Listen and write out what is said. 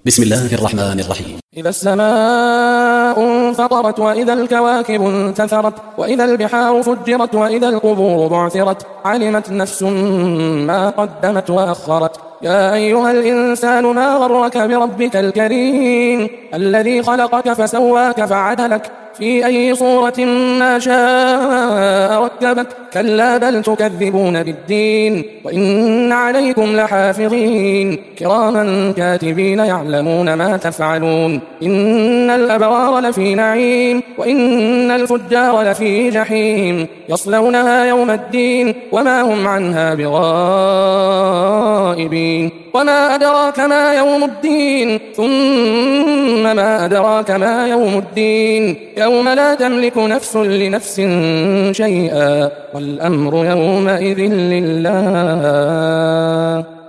بسم الله الرحمن الرحيم. إذا السماء انفطرت وإذا الكواكب انتثرت وإذا البحار فجرت وإذا القبور بعثرت علمت نفس ما قدمت وأخرت. يا أيها الإنسان ما غرك بربك الكريم الذي خلقك فسواك فعدلك في أي صورة ما شاء ركبك. كلا بل تكذبون بالدين وإن عليكم لحافظين كراما كاتبين يعلمون ما تفعلون. إن الأبرار لفي نعيم وإن الفجار لفي جحيم يصلونها يوم الدين وما هم عنها بغائبين. وما أدراك ما يوم الدين ثم ما أدراك ما يوم الدين يوم لا تملك نفس لنفس شيئا والأمر يومئذ لله.